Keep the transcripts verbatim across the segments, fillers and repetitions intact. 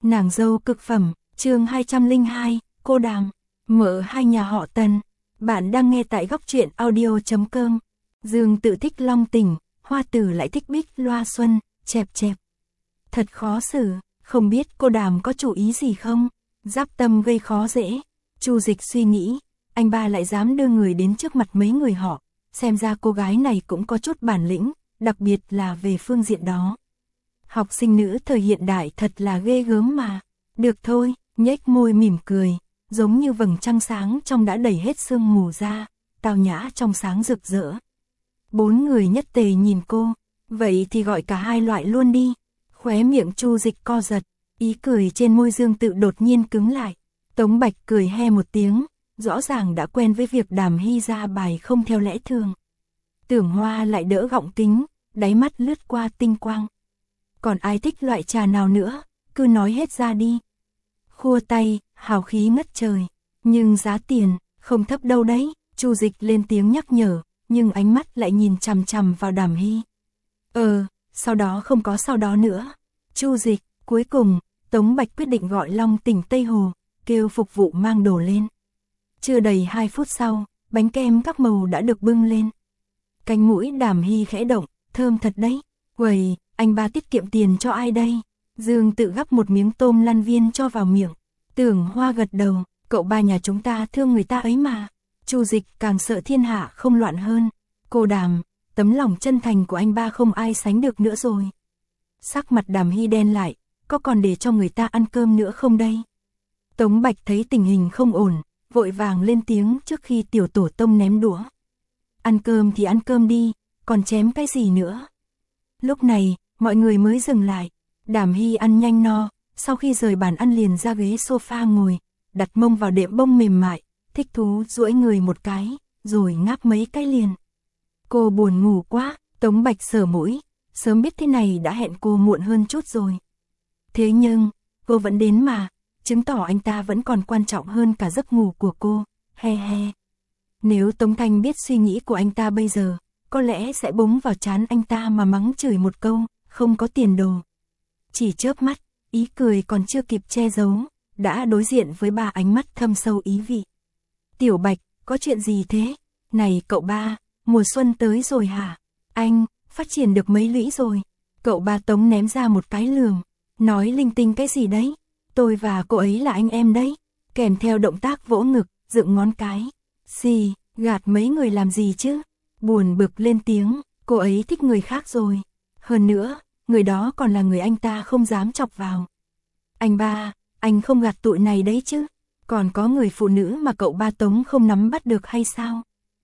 Nàng dâu cực phẩm, chương hai trăm lẻ hai, cô Đàm, mở hai nhà họ Tần. Bạn đang nghe tại góc truyện audio chấm com. Dương Tự thích long tỉnh, Hoa Tử lại thích bích loa xuân, chẹp chẹp. Thật khó xử, không biết cô Đàm có chủ ý gì không? Giáp tâm gây khó dễ. Chu Dịch suy nghĩ, anh ba lại dám đưa người đến trước mặt mấy người họ, xem ra cô gái này cũng có chút bản lĩnh, đặc biệt là về phương diện đó. Học sinh nữ thời hiện đại thật là ghê gớm mà. Được thôi, nhếch môi mỉm cười, giống như vầng trăng sáng trong đã đẩy hết sương mù ra, tao nhã trong sáng rực rỡ. Bốn người nhất tề nhìn cô, vậy thì gọi cả hai loại luôn đi. Khóe miệng Chu Dịch co giật, ý cười trên môi Dương Tự đột nhiên cứng lại. Tống Bạch cười he một tiếng, rõ ràng đã quen với việc Đàm Hy ra bài không theo lẽ thường. Tưởng Hoa lại đỡ gọng kính, đáy mắt lướt qua tinh quang. Còn ai thích loại trà nào nữa, cứ nói hết ra đi. Khua tay, hào khí ngất trời, nhưng giá tiền, không thấp đâu đấy. Chu Dịch lên tiếng nhắc nhở, nhưng ánh mắt lại nhìn chằm chằm vào Đàm Hy. Ờ, sau đó không có sau đó nữa. Chu Dịch, cuối cùng, Tống Bạch quyết định gọi Long Tỉnh Tây Hồ, kêu phục vụ mang đồ lên. Chưa đầy hai phút sau, bánh kem các màu đã được bưng lên. Cánh mũi Đàm Hy khẽ động, thơm thật đấy. Quầy, anh ba tiết kiệm tiền cho ai đây? Dương Tự gắp một miếng tôm lăn viên cho vào miệng. Tưởng Hoa gật đầu, cậu ba nhà chúng ta thương người ta ấy mà. Chu Dịch càng sợ thiên hạ không loạn hơn. Cô Đàm, tấm lòng chân thành của anh ba không ai sánh được nữa rồi. Sắc mặt Đàm Hy đen lại, có còn để cho người ta ăn cơm nữa không đây? Tống Bạch thấy tình hình không ổn, vội vàng lên tiếng trước khi tiểu tổ tông ném đũa. Ăn cơm thì ăn cơm đi, còn chém cái gì nữa? Lúc này, mọi người mới dừng lại. Đàm Hy ăn nhanh no, sau khi rời bàn ăn liền ra ghế sofa ngồi, đặt mông vào đệm bông mềm mại, thích thú duỗi người một cái, rồi ngáp mấy cái liền. Cô buồn ngủ quá, Tống Bạch sờ mũi, sớm biết thế này đã hẹn cô muộn hơn chút rồi. Thế nhưng, cô vẫn đến mà, chứng tỏ anh ta vẫn còn quan trọng hơn cả giấc ngủ của cô, he he. Nếu Tống Thanh biết suy nghĩ của anh ta bây giờ, có lẽ sẽ búng vào trán anh ta mà mắng chửi một câu, không có tiền đồ. Chỉ chớp mắt, ý cười còn chưa kịp che giấu, đã đối diện với ba ánh mắt thâm sâu ý vị. Tiểu Bạch, có chuyện gì thế? Này cậu ba, mùa xuân tới rồi hả? Anh, phát triển được mấy lũy rồi. Cậu ba Tống ném ra một cái lườm, nói linh tinh cái gì đấy? Tôi và cô ấy là anh em đấy. Kèm theo động tác vỗ ngực, dựng ngón cái. Xì, gạt mấy người làm gì chứ? Buồn bực lên tiếng, cô ấy thích người khác rồi. Hơn nữa, người đó còn là người anh ta không dám chọc vào. Anh ba, anh không gạt tụi này đấy chứ? Còn có người phụ nữ mà cậu ba Tống không nắm bắt được hay sao?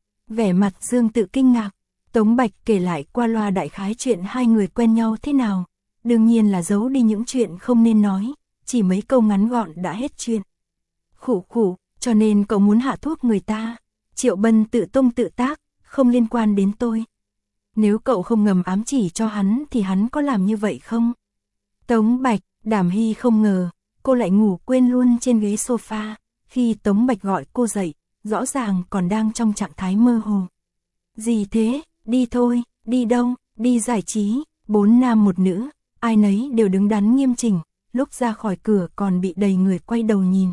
Vẻ mặt Dương Tự kinh ngạc, Tống Bạch kể lại qua loa đại khái chuyện hai người quen nhau thế nào. Đương nhiên là giấu đi những chuyện không nên nói, chỉ mấy câu ngắn gọn đã hết chuyện. Khủ khủ, cho nên cậu muốn hạ thuốc người ta. Triệu Bân tự tung tự tác, không liên quan đến tôi. Nếu cậu không ngầm ám chỉ cho hắn thì hắn có làm như vậy không? Tống Bạch, Đàm Hy không ngờ, cô lại ngủ quên luôn trên ghế sofa. Khi Tống Bạch gọi cô dậy, rõ ràng còn đang trong trạng thái mơ hồ. Gì thế, đi thôi, đi đâu, đi giải trí. Bốn nam một nữ, ai nấy đều đứng đắn nghiêm chỉnh, lúc ra khỏi cửa còn bị đầy người quay đầu nhìn.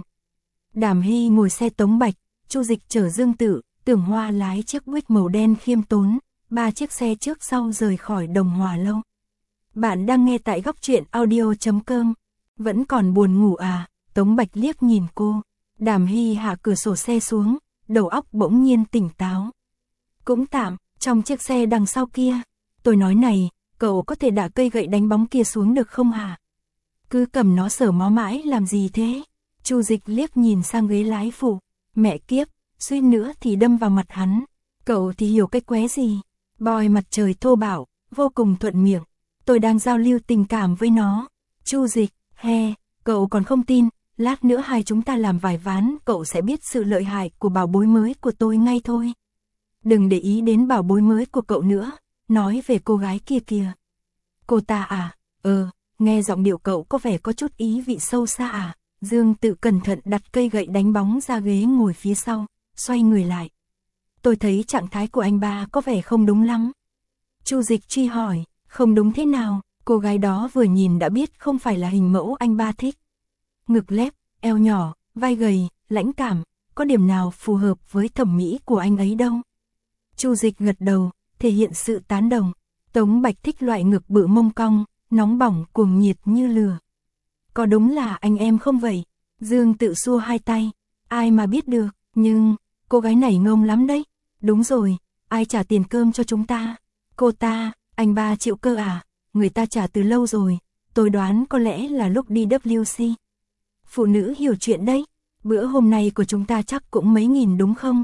Đàm Hy ngồi xe Tống Bạch, Chu Dịch chở Dương Tự, Tưởng Hoa lái chiếc Buick màu đen khiêm tốn, ba chiếc xe trước sau rời khỏi Đồng Hòa Lâu. Bạn đang nghe tại góc truyện audio chấm com. Vẫn còn buồn ngủ à? Tống Bạch liếc nhìn cô. Đàm Hy hạ cửa sổ xe xuống, đầu óc bỗng nhiên tỉnh táo. Cũng tạm, trong chiếc xe đằng sau kia. Tôi nói này, cậu có thể đả cây gậy đánh bóng kia xuống được không hả? Cứ cầm nó sờ mó mãi làm gì thế? Chu Dịch liếc nhìn sang ghế lái phụ. Mẹ kiếp, suýt nữa thì đâm vào mặt hắn. Cậu thì hiểu cái qué gì? Boy mặt trời thô bạo, vô cùng thuận miệng. Tôi đang giao lưu tình cảm với nó. Chu Dịch, he, cậu còn không tin, lát nữa hai chúng ta làm vài ván, cậu sẽ biết sự lợi hại của bảo bối mới của tôi ngay thôi. Đừng để ý đến bảo bối mới của cậu nữa, nói về cô gái kia kìa. Cô ta à? Ờ, nghe giọng điệu cậu có vẻ có chút ý vị sâu xa à? Dương Tự cẩn thận đặt cây gậy đánh bóng ra ghế ngồi phía sau, xoay người lại. Tôi thấy trạng thái của anh ba có vẻ không đúng lắm. Chu Dịch truy hỏi, không đúng thế nào? Cô gái đó vừa nhìn đã biết không phải là hình mẫu anh ba thích. ngực lép, eo nhỏ, vai gầy, lãnh cảm, có điểm nào phù hợp với thẩm mỹ của anh ấy đâu. Chu Dịch gật đầu, thể hiện sự tán đồng. Tống Bạch thích loại ngực bự mông cong, nóng bỏng cuồng nhiệt như lửa. Có đúng là anh em không vậy? Dương Tự xua hai tay, ai mà biết được, nhưng cô gái này ngông lắm đấy. Đúng rồi, ai trả tiền cơm cho chúng ta? Cô ta, anh ba triệu cơ à? Người ta trả từ lâu rồi, tôi đoán có lẽ là lúc đi W C. Phụ nữ hiểu chuyện đấy, bữa hôm nay của chúng ta chắc cũng mấy nghìn đúng không?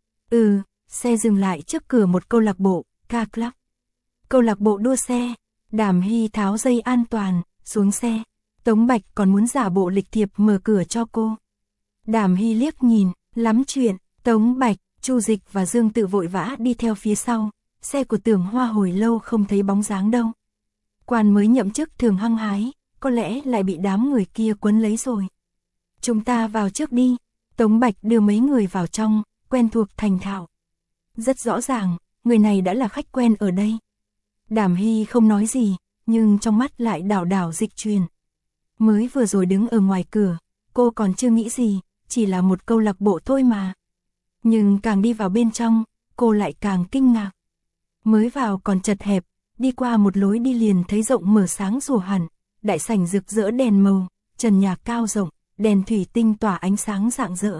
Ừ, xe dừng lại trước cửa một câu lạc bộ, car club. Câu lạc bộ đua xe, Đàm Hy tháo dây an toàn, xuống xe. Tống Bạch còn muốn giả bộ lịch thiệp mở cửa cho cô. Đàm Hy liếc nhìn, lắm chuyện. Tống Bạch, Chu Dịch và Dương Tự vội vã đi theo phía sau. Xe của Tưởng Hoa hồi lâu không thấy bóng dáng đâu. Quan mới nhậm chức thường hăng hái, có lẽ lại bị đám người kia quấn lấy rồi. Chúng ta vào trước đi. Tống Bạch đưa mấy người vào trong, quen thuộc thành thạo. Rất rõ ràng, người này đã là khách quen ở đây. Đàm Hy không nói gì, nhưng trong mắt lại đảo đảo dịch truyền. Mới vừa rồi đứng ở ngoài cửa, cô còn chưa nghĩ gì, chỉ là một câu lạc bộ thôi mà. Nhưng càng đi vào bên trong, cô lại càng kinh ngạc. Mới vào còn chật hẹp, đi qua một lối đi liền thấy rộng mở sáng rùa hẳn, đại sảnh rực rỡ đèn màu, trần nhà cao rộng, đèn thủy tinh tỏa ánh sáng rạng rỡ.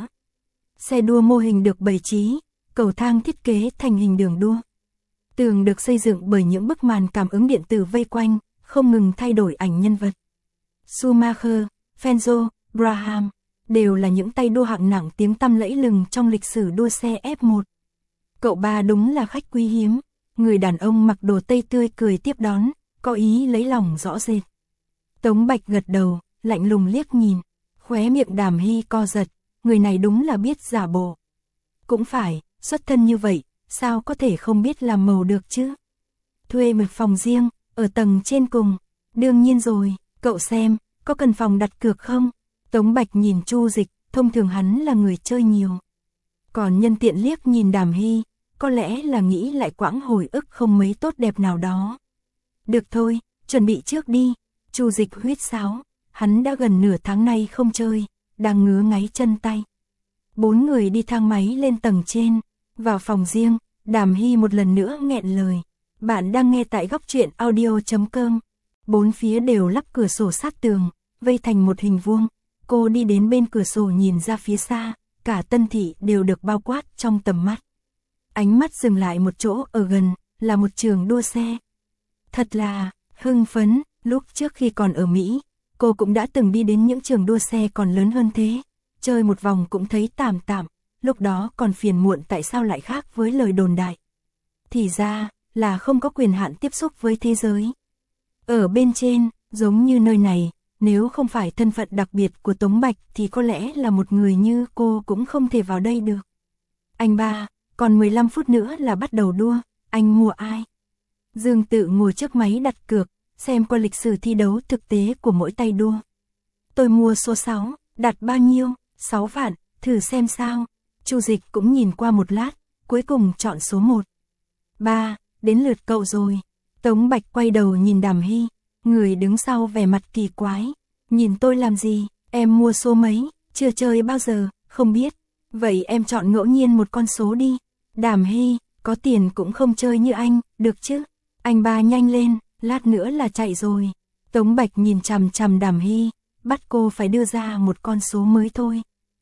Xe đua mô hình được bày trí, cầu thang thiết kế thành hình đường đua. Tường được xây dựng bởi những bức màn cảm ứng điện tử vây quanh, không ngừng thay đổi ảnh nhân vật. Schumacher, Fenzo, Brabham đều là những tay đua hạng nặng tiếng tăm lẫy lừng trong lịch sử đua xe F một. Cậu ba đúng là khách quý hiếm, người đàn ông mặc đồ tây tươi cười tiếp đón, có ý lấy lòng rõ rệt. Tống Bạch gật đầu, lạnh lùng liếc nhìn, khóe miệng Đàm Hy co giật, người này đúng là biết giả bộ. Cũng phải, xuất thân như vậy, sao có thể không biết làm màu được chứ? Thuê một phòng riêng, ở tầng trên cùng. Đương nhiên rồi, cậu xem, có cần phòng đặt cược không? Tống Bạch nhìn Chu Dịch, thông thường hắn là người chơi nhiều. Còn nhân tiện liếc nhìn Đàm Hy, có lẽ là nghĩ lại quãng hồi ức không mấy tốt đẹp nào đó. Được thôi, chuẩn bị trước đi. Chu Dịch huýt sáo, hắn đã gần nửa tháng nay không chơi, đang ngứa ngáy chân tay. Bốn người đi thang máy lên tầng trên, vào phòng riêng, Đàm Hy một lần nữa nghẹn lời. Bạn đang nghe tại góc truyện audio chấm com. Bốn phía đều lắp cửa sổ sát tường, vây thành một hình vuông. Cô đi đến bên cửa sổ nhìn ra phía xa, cả Tân Thị đều được bao quát trong tầm mắt. Ánh mắt dừng lại một chỗ ở gần, là một trường đua xe. Thật là hưng phấn, lúc trước khi còn ở Mỹ, cô cũng đã từng đi đến những trường đua xe còn lớn hơn thế. Chơi một vòng cũng thấy tạm tạm, lúc đó còn phiền muộn tại sao lại khác với lời đồn đại. Thì ra, là không có quyền hạn tiếp xúc với thế giới. Ở bên trên, giống như nơi này, nếu không phải thân phận đặc biệt của Tống Bạch thì có lẽ là một người như cô cũng không thể vào đây được. Anh ba, còn mười lăm phút nữa là bắt đầu đua, anh mua ai? Dương Tự ngồi trước máy đặt cược, xem qua lịch sử thi đấu thực tế của mỗi tay đua. Tôi mua số sáu, đặt bao nhiêu? sáu vạn, thử xem sao. Chu Dịch cũng nhìn qua một lát, cuối cùng chọn số một. Ba, đến lượt cậu rồi. Tống Bạch quay đầu nhìn Đàm Hy, người đứng sau vẻ mặt kỳ quái. Nhìn tôi làm gì, em mua số mấy, chưa chơi bao giờ, không biết. Vậy em chọn ngẫu nhiên một con số đi. Đàm Hy, có tiền cũng không chơi như anh, được chứ? Anh ba nhanh lên, lát nữa là chạy rồi. Tống Bạch nhìn chằm chằm Đàm Hy, bắt cô phải đưa ra một con số mới thôi.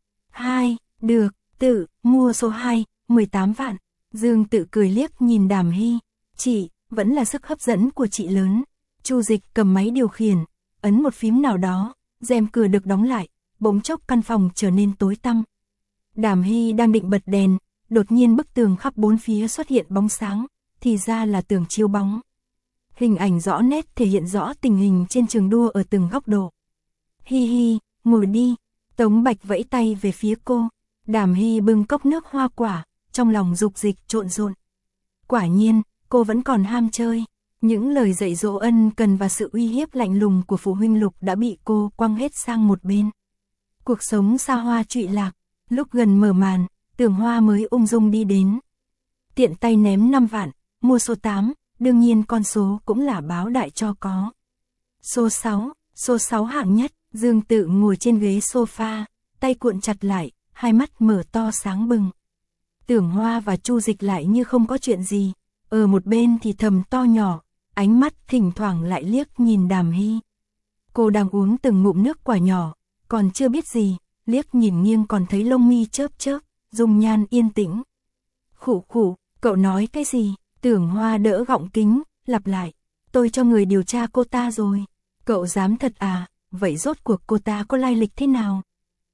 Hai, được, Tự, mua số hai, mười tám vạn. Dương Tự cười liếc nhìn Đàm Hy, chị, vẫn là sức hấp dẫn của chị lớn. Chu Dịch cầm máy điều khiển, ấn một phím nào đó, rèm cửa được đóng lại, bỗng chốc căn phòng trở nên tối tăm. Đàm Hy đang định bật đèn, đột nhiên bức tường khắp bốn phía xuất hiện bóng sáng, thì ra là tường chiếu bóng. Hình ảnh rõ nét thể hiện rõ tình hình trên trường đua ở từng góc độ. Hi hi, ngồi đi. Tống Bạch vẫy tay về phía cô. Đàm Hy bưng cốc nước hoa quả, trong lòng dục dịch trộn rộn. Quả nhiên, cô vẫn còn ham chơi. Những lời dạy dỗ ân cần và sự uy hiếp lạnh lùng của phụ huynh Lục đã bị cô quăng hết sang một bên. Cuộc sống xa hoa trụy lạc, lúc gần mở màn, Tưởng Hoa mới ung dung đi đến. Tiện tay ném năm vạn, mua số tám, đương nhiên con số cũng là báo đại cho có. Số sáu, số sáu hạng nhất, Dương Tự ngồi trên ghế sofa, tay cuộn chặt lại, hai mắt mở to sáng bừng. Tưởng Hoa và Chu Dịch lại như không có chuyện gì, ở một bên thì thầm to nhỏ, ánh mắt thỉnh thoảng lại liếc nhìn Đàm Hy. Cô đang uống từng ngụm nước quả nhỏ, còn chưa biết gì, liếc nhìn nghiêng còn thấy lông mi chớp chớp, dung nhan yên tĩnh. Khụ khụ, cậu nói cái gì? Tưởng Hoa đỡ gọng kính, lặp lại, tôi cho người điều tra cô ta rồi. Cậu dám thật à? Vậy rốt cuộc cô ta có lai lịch thế nào?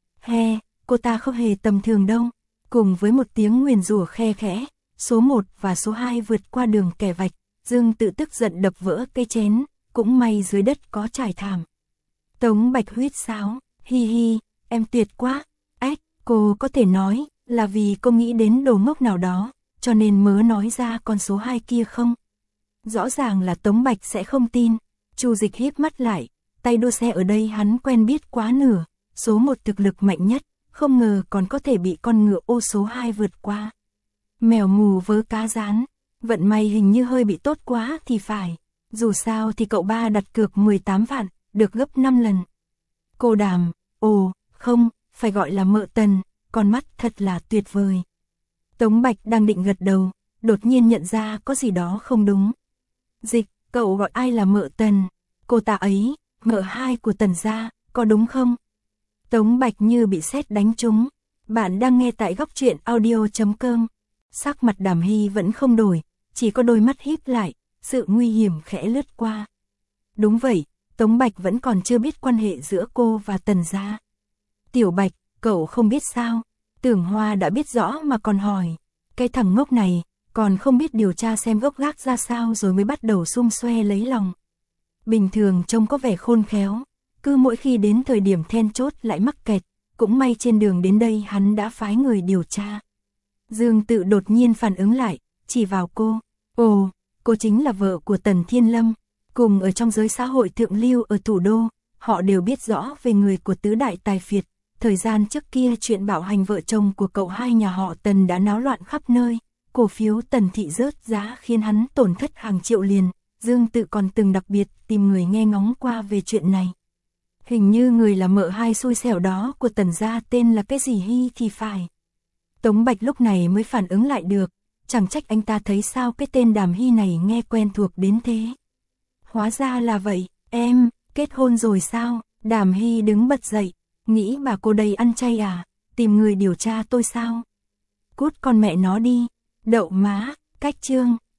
He, cô ta không hề tầm thường đâu. Cùng với một tiếng nguyền rủa khe khẽ, số một và số hai vượt qua đường kẻ vạch, Dương Tự tức giận đập vỡ cây chén, cũng may dưới đất có trải thảm. Tống Bạch huýt sáo, hi hi, em tuyệt quá. Ách, cô có thể nói là vì cô nghĩ đến đồ ngốc nào đó, cho nên mới nói ra con số hai kia không? Rõ ràng là Tống Bạch sẽ không tin. Chu Dịch híp mắt lại, tay đua xe ở đây hắn quen biết quá nửa, số một thực lực mạnh nhất, không ngờ còn có thể bị con ngựa ô số hai vượt qua. Mèo mù vớ cá rán, vận may hình như hơi bị tốt quá thì phải, dù sao thì cậu ba đặt cược mười tám vạn, được gấp năm lần. Cô Đàm, ồ, không, phải gọi là Mợ Tần, con mắt thật là tuyệt vời. Tống Bạch đang định gật đầu, đột nhiên nhận ra có gì đó không đúng. Dịch, cậu gọi ai là Mợ Tần? Cô ta ấy, Mợ hai của Tần gia, có đúng không? Tống Bạch như bị sét đánh trúng. Bạn đang nghe tại góc truyện audio chấm com. Sắc mặt Đàm Hy vẫn không đổi, chỉ có đôi mắt híp lại, sự nguy hiểm khẽ lướt qua. Đúng vậy, Tống Bạch vẫn còn chưa biết quan hệ giữa cô và Tần gia. Tiểu Bạch, cậu không biết sao? Tưởng Hoa đã biết rõ mà còn hỏi. Cái thằng ngốc này, còn không biết điều tra xem gốc gác ra sao rồi mới bắt đầu xung xoe lấy lòng. Bình thường trông có vẻ khôn khéo, cứ mỗi khi đến thời điểm then chốt lại mắc kẹt, cũng may trên đường đến đây hắn đã phái người điều tra. Dương Tự đột nhiên phản ứng lại, chỉ vào cô. Ồ, cô chính là vợ của Tần Thiên Lâm, cùng ở trong giới xã hội thượng lưu ở thủ đô, họ đều biết rõ về người của tứ đại tài phiệt. Thời gian trước kia chuyện bạo hành vợ chồng của cậu hai nhà họ Tần đã náo loạn khắp nơi, cổ phiếu Tần thị rớt giá khiến hắn tổn thất hàng triệu liền. Dương Tự còn từng đặc biệt tìm người nghe ngóng qua về chuyện này. Hình như người là Mợ hai xui xẻo đó của Tần gia tên là cái gì Hy thì phải. Tống Bạch lúc này mới phản ứng lại được, chẳng trách anh ta thấy sao cái tên Đàm Hy này nghe quen thuộc đến thế. Hóa ra là vậy, em, kết hôn rồi sao? Đàm Hy đứng bật dậy, nghĩ bà cô đây ăn chay à, tìm người điều tra tôi sao? Cút con mẹ nó đi, đậu má, cách chương.